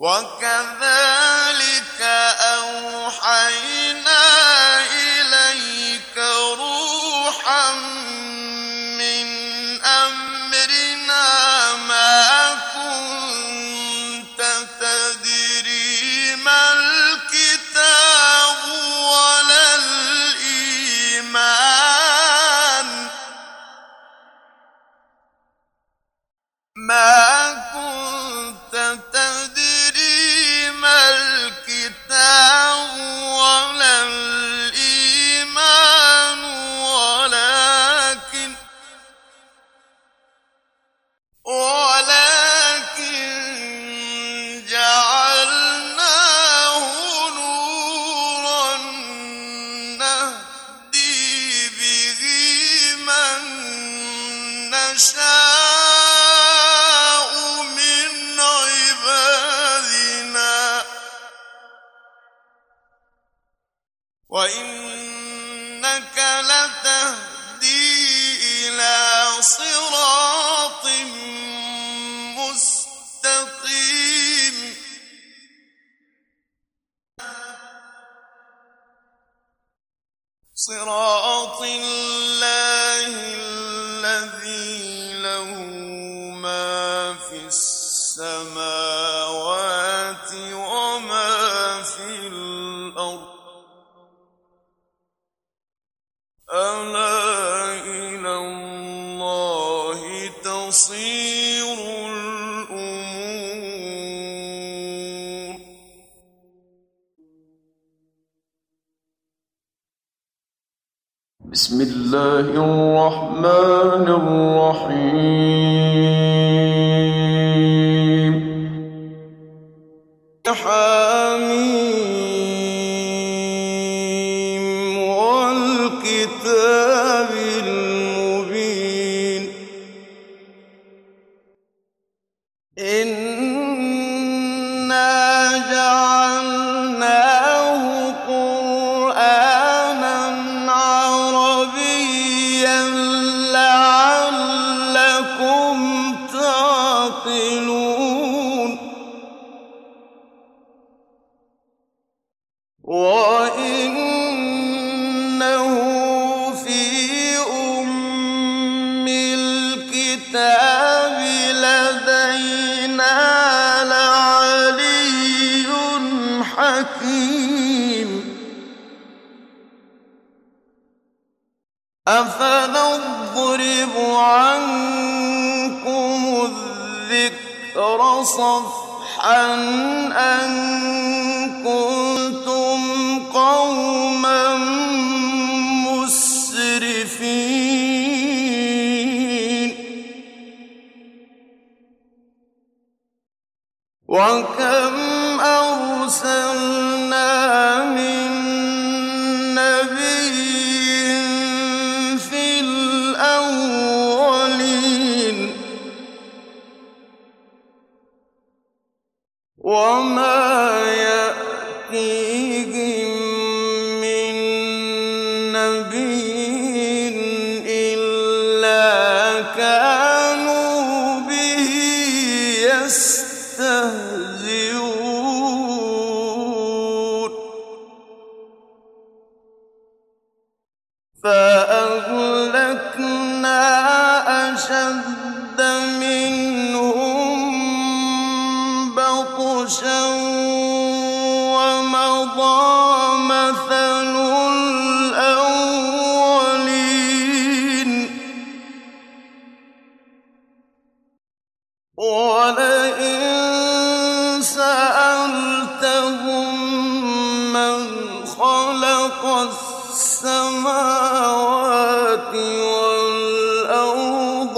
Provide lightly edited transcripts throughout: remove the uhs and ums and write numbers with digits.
وَكَذَلِكَ أَوْحَيْنَا إِلَيْكَ رُوحًا مِّنْ أَمْرِنَا مَا كُنتَ تَدْرِي مَا الْكِتَابُ وَلَا الْإِيمَانُ ولكن جعلناه نورا نهدي به من نشاء من عبادنا وإنك لتهدي إلى صراط مستقيم صراط الله الذي له ما في السماوات وما في الأرض ألا إلى الله تصير الأمور بسم الله الرحمن الرحيم حميم والكتاب المبين إنا جعلناه قرآنا عربيا لعلكم تعقلون وإنه في أم الكتاب لدينا لعلي حكيم أفنضرب عنكم الذكر صفحا أن كنتم قوما مسرفين وكم أرسلنا من نبي في الأولين وما يأتيهم من نبي إلا كانوا به يستهزئون فأهلكنا أشد منهم بطشا ومضى مثل الأولين ولئن سألتهم من خلق السماوات والأرض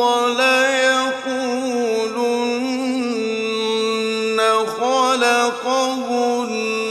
ليقولن خلقهن